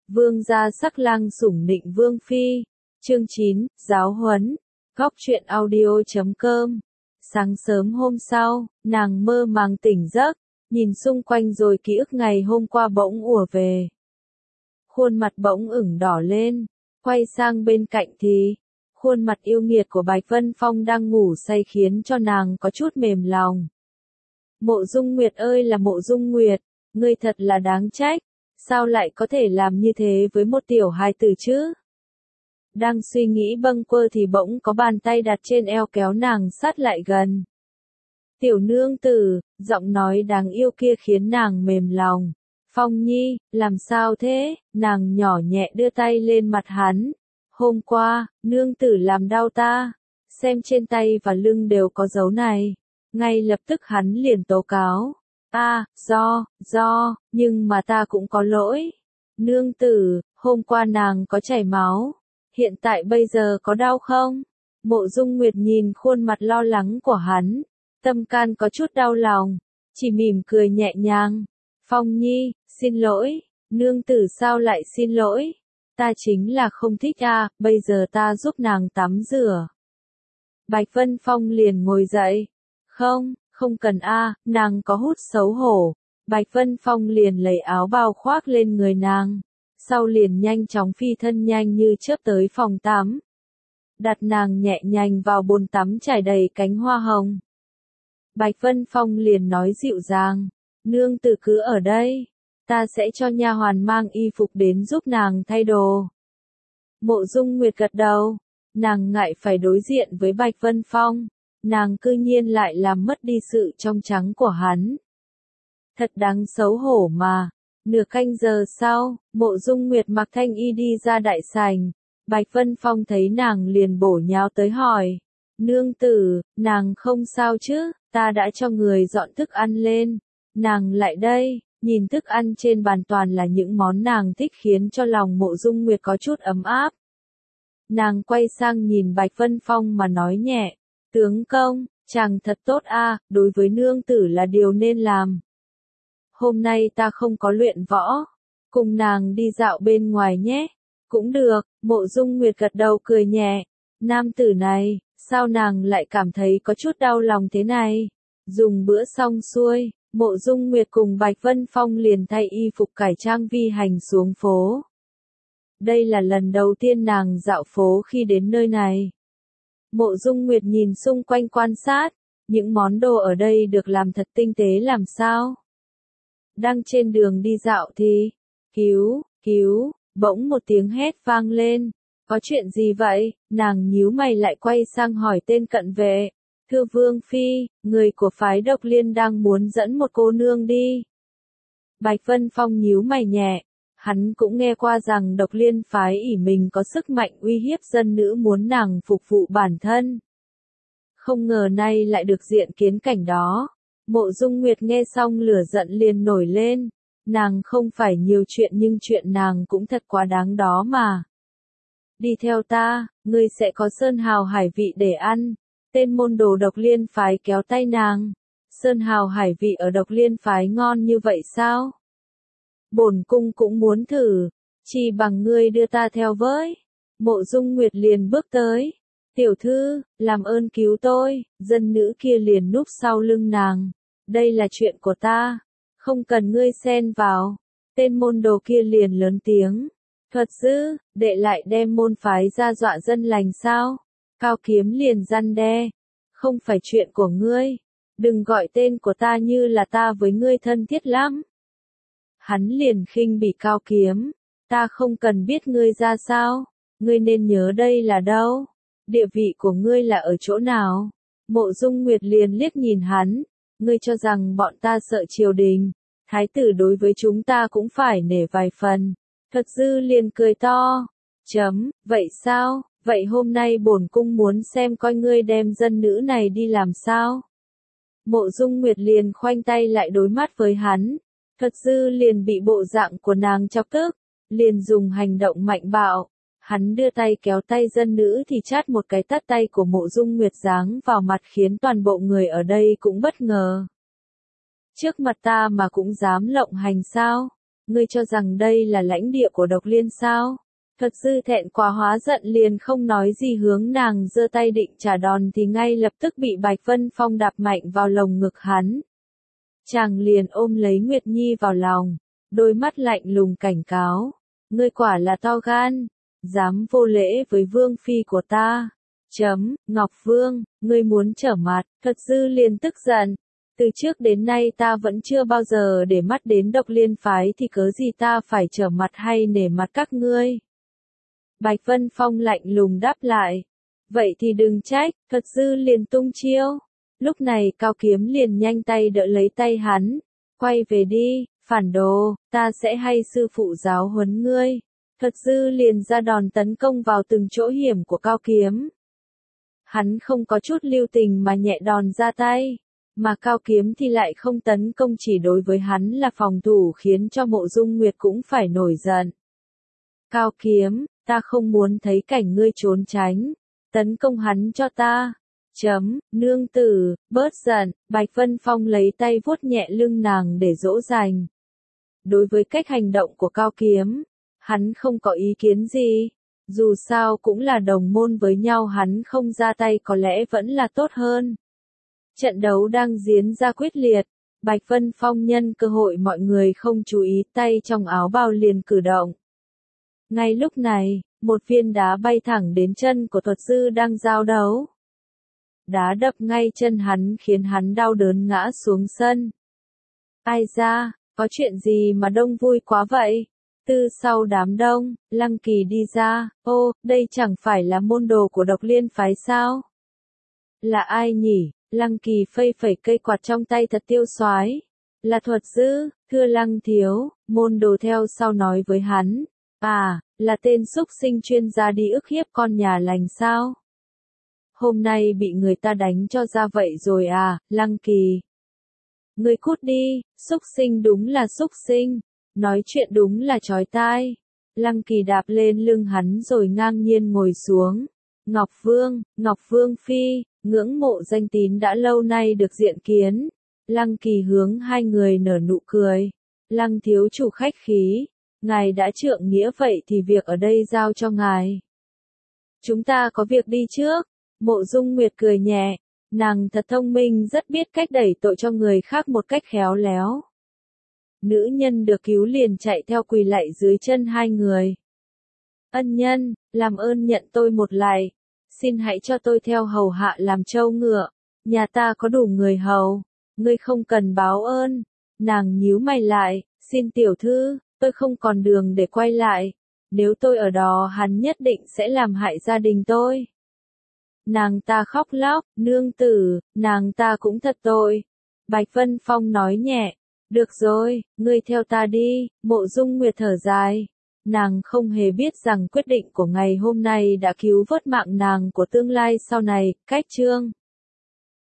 Vương gia sắc lang sủng nịnh vương phi. Chương 9, giáo huấn. Góc truyện audio.com. Sáng sớm hôm sau, nàng mơ màng tỉnh giấc, nhìn xung quanh rồi ký ức ngày hôm qua bỗng ùa về. Khuôn mặt bỗng ửng đỏ lên, quay sang bên cạnh thì, khuôn mặt yêu nghiệt của Bạch Vân Phong đang ngủ say khiến cho nàng có chút mềm lòng. Mộ Dung Nguyệt ơi là Mộ Dung Nguyệt, ngươi thật là đáng trách, sao lại có thể làm như thế với một tiểu hài tử chứ? Đang suy nghĩ bâng quơ thì bỗng có bàn tay đặt trên eo kéo nàng sát lại gần. Tiểu nương tử, giọng nói đáng yêu kia khiến nàng mềm lòng. Phong Nhi, làm sao thế? Nàng nhỏ nhẹ đưa tay lên mặt hắn. Hôm qua, nương tử làm đau ta. Xem trên tay và lưng đều có dấu này. Ngay lập tức hắn liền tố cáo. Nhưng mà ta cũng có lỗi. Nương tử, hôm qua nàng có chảy máu. Hiện tại bây giờ có đau không? Mộ Dung Nguyệt nhìn khuôn mặt lo lắng của hắn. Tâm can có chút đau lòng. Chỉ mỉm cười nhẹ nhàng. Phong Nhi, xin lỗi. Nương tử sao lại xin lỗi? Ta chính là không thích bây giờ ta giúp nàng tắm rửa. Bạch Vân Phong liền ngồi dậy. Không cần nàng có hút xấu hổ. Bạch Vân Phong liền lấy áo bao khoác lên người nàng. Sau liền nhanh chóng phi thân nhanh như chớp tới phòng tắm. Đặt nàng nhẹ nhàng vào bồn tắm trải đầy cánh hoa hồng. Bạch Vân Phong liền nói dịu dàng. Nương tử cứ ở đây. Ta sẽ cho nha hoàn mang y phục đến giúp nàng thay đồ. Mộ Dung Nguyệt gật đầu. Nàng ngại phải đối diện với Bạch Vân Phong. Nàng cư nhiên lại làm mất đi sự trong trắng của hắn. Thật đáng xấu hổ mà. Nửa canh giờ sau, Mộ Dung Nguyệt mặc thanh y đi ra đại sảnh. Bạch Vân Phong thấy nàng liền bổ nhào tới hỏi. Nương tử, nàng không sao chứ, ta đã cho người dọn thức ăn lên. Nàng lại đây, nhìn thức ăn trên bàn toàn là những món nàng thích khiến cho lòng Mộ Dung Nguyệt có chút ấm áp. Nàng quay sang nhìn Bạch Vân Phong mà nói nhẹ. Tướng công, chàng thật tốt đối với nương tử là điều nên làm. Hôm nay ta không có luyện võ, cùng nàng đi dạo bên ngoài nhé. Cũng được, Mộ Dung Nguyệt gật đầu cười nhẹ. Nam tử này, sao nàng lại cảm thấy có chút đau lòng thế này? Dùng bữa xong xuôi, Mộ Dung Nguyệt cùng Bạch Vân Phong liền thay y phục cải trang vi hành xuống phố. Đây là lần đầu tiên nàng dạo phố khi đến nơi này. Mộ Dung Nguyệt nhìn xung quanh quan sát, những món đồ ở đây được làm thật tinh tế làm sao? Đang trên đường đi dạo thì, cứu, bỗng một tiếng hét vang lên. Có chuyện gì vậy? Nàng nhíu mày lại quay sang hỏi tên cận vệ. Thưa Vương Phi, người của phái Độc Liên đang muốn dẫn một cô nương đi. Bạch Vân Phong nhíu mày nhẹ. Hắn cũng nghe qua rằng Độc Liên phái ỷ mình có sức mạnh uy hiếp dân nữ muốn nàng phục vụ bản thân. Không ngờ nay lại được diện kiến cảnh đó. Mộ Dung Nguyệt nghe xong lửa giận liền nổi lên. Nàng không phải nhiều chuyện nhưng chuyện nàng cũng thật quá đáng đó mà. Đi theo ta, ngươi sẽ có sơn hào hải vị để ăn. Tên môn đồ Độc Liên phái kéo tay nàng. Sơn hào hải vị ở Độc Liên phái ngon như vậy sao? Bổn cung cũng muốn thử, chỉ bằng ngươi đưa ta theo với. Mộ Dung Nguyệt liền bước tới. Tiểu thư, làm ơn cứu tôi. Dân nữ kia liền núp sau lưng nàng. Đây là chuyện của ta, không cần ngươi xen vào. Tên môn đồ kia liền lớn tiếng. Thuật dữ, đệ lại đem môn phái ra dọa dân lành sao? Cao Kiếm liền răn đe. Không phải chuyện của ngươi. Đừng gọi tên của ta như là ta với ngươi thân thiết lắm. Hắn liền khinh bỉ Cao Kiếm. Ta không cần biết ngươi ra sao. Ngươi nên nhớ đây là đâu. Địa vị của ngươi là ở chỗ nào? Mộ Dung Nguyệt liền liếc nhìn hắn. Ngươi cho rằng bọn ta sợ triều đình. Thái tử đối với chúng ta cũng phải nể vài phần. Thuật dư liền cười to. Vậy sao? Vậy hôm nay bổn cung muốn xem coi ngươi đem dân nữ này đi làm sao? Mộ Dung Nguyệt liền khoanh tay lại đối mắt với hắn. Thuật dư liền bị bộ dạng của nàng chọc tức. Liền dùng hành động mạnh bạo. Hắn đưa tay kéo tay dân nữ thì chát một cái tát tay của Mộ Dung Nguyệt giáng vào mặt khiến toàn bộ người ở đây cũng bất ngờ. Trước mặt ta mà cũng dám lộng hành sao? ngươi cho rằng đây là lãnh địa của Độc Liên sao? Thuật dư thẹn quá hóa giận liền không nói gì hướng nàng giơ tay định trả đòn thì ngay lập tức bị Bạch Vân Phong đạp mạnh vào lồng ngực hắn. Chàng liền ôm lấy Nguyệt Nhi vào lòng, đôi mắt lạnh lùng cảnh cáo. Ngươi quả là to gan, dám vô lễ với vương phi của ta. Ngọc Vương, ngươi muốn trở mặt, Thuật dư liền tức giận. Từ trước đến nay ta vẫn chưa bao giờ để mắt đến Độc Liên phái thì cớ gì ta phải trở mặt hay nể mặt các ngươi. Bạch Vân Phong lạnh lùng đáp lại. Vậy thì đừng trách, Thuật dư liền tung chiêu. Lúc này Cao Kiếm liền nhanh tay đỡ lấy tay hắn. Quay về đi, phản đồ, ta sẽ hay sư phụ giáo huấn ngươi. Thuật dư liền ra đòn tấn công vào từng chỗ hiểm của Cao Kiếm. Hắn không có chút lưu tình mà nhẹ đòn ra tay. Mà Cao Kiếm thì lại không tấn công, chỉ đối với hắn là phòng thủ, khiến cho Mộ Dung Nguyệt cũng phải nổi giận. Cao Kiếm, ta không muốn thấy cảnh ngươi trốn tránh. Tấn công hắn cho ta. Nương tử, bớt giận. Bạch Vân Phong lấy tay vuốt nhẹ lưng nàng để dỗ dành. Đối với cách hành động của Cao Kiếm, hắn không có ý kiến gì. Dù sao cũng là đồng môn với nhau, hắn không ra tay có lẽ vẫn là tốt hơn. Trận đấu đang diễn ra quyết liệt. Bạch Vân Phong nhân cơ hội mọi người không chú ý, tay trong áo bào liền cử động. Ngay lúc này, một viên đá bay thẳng đến chân của Thuật dư đang giao đấu. Đá đập ngay chân hắn khiến hắn đau đớn ngã xuống sân. Ai ra, có chuyện gì mà đông vui quá vậy? Từ sau đám đông, Lăng Kỳ đi ra. Ô, đây chẳng phải là môn đồ của Độc Liên phái sao? Là ai nhỉ? Lăng Kỳ phẩy phẩy cây quạt trong tay thật tiêu xoái. Là Thuật dư, thưa Lăng thiếu. Môn đồ theo sau nói với hắn. À, là tên xúc sinh chuyên gia đi ức hiếp con nhà lành sao? Hôm nay bị người ta đánh cho ra vậy rồi à, Lăng Kỳ. Ngươi cút đi, xúc sinh đúng là xúc sinh. Nói chuyện đúng là chói tai. Lăng Kỳ đạp lên lưng hắn rồi ngang nhiên ngồi xuống. Ngọc Vương Phi, ngưỡng mộ danh tín đã lâu nay được diện kiến. Lăng Kỳ hướng hai người nở nụ cười. Lăng thiếu chủ khách khí. Ngài đã trượng nghĩa vậy thì việc ở đây giao cho ngài. Chúng ta có việc đi trước. Mộ Dung Nguyệt cười nhẹ. Nàng thật thông minh, rất biết cách đẩy tội cho người khác một cách khéo léo. Nữ nhân được cứu liền chạy theo quỳ lạy dưới chân hai người. Ân nhân, làm ơn nhận tôi một lạy. Xin hãy cho tôi theo hầu hạ làm trâu ngựa. Nhà ta có đủ người hầu. Ngươi không cần báo ơn. Nàng nhíu mày lại. Xin tiểu thư, tôi không còn đường để quay lại. Nếu tôi ở đó hắn nhất định sẽ làm hại gia đình tôi. Nàng ta khóc lóc. Nương tử, nàng ta cũng thật tội. Bạch Vân Phong nói nhẹ. Được rồi, ngươi theo ta đi. Mộ Dung Nguyệt thở dài. Nàng không hề biết rằng quyết định của ngày hôm nay đã cứu vớt mạng nàng của tương lai sau này. Cách chương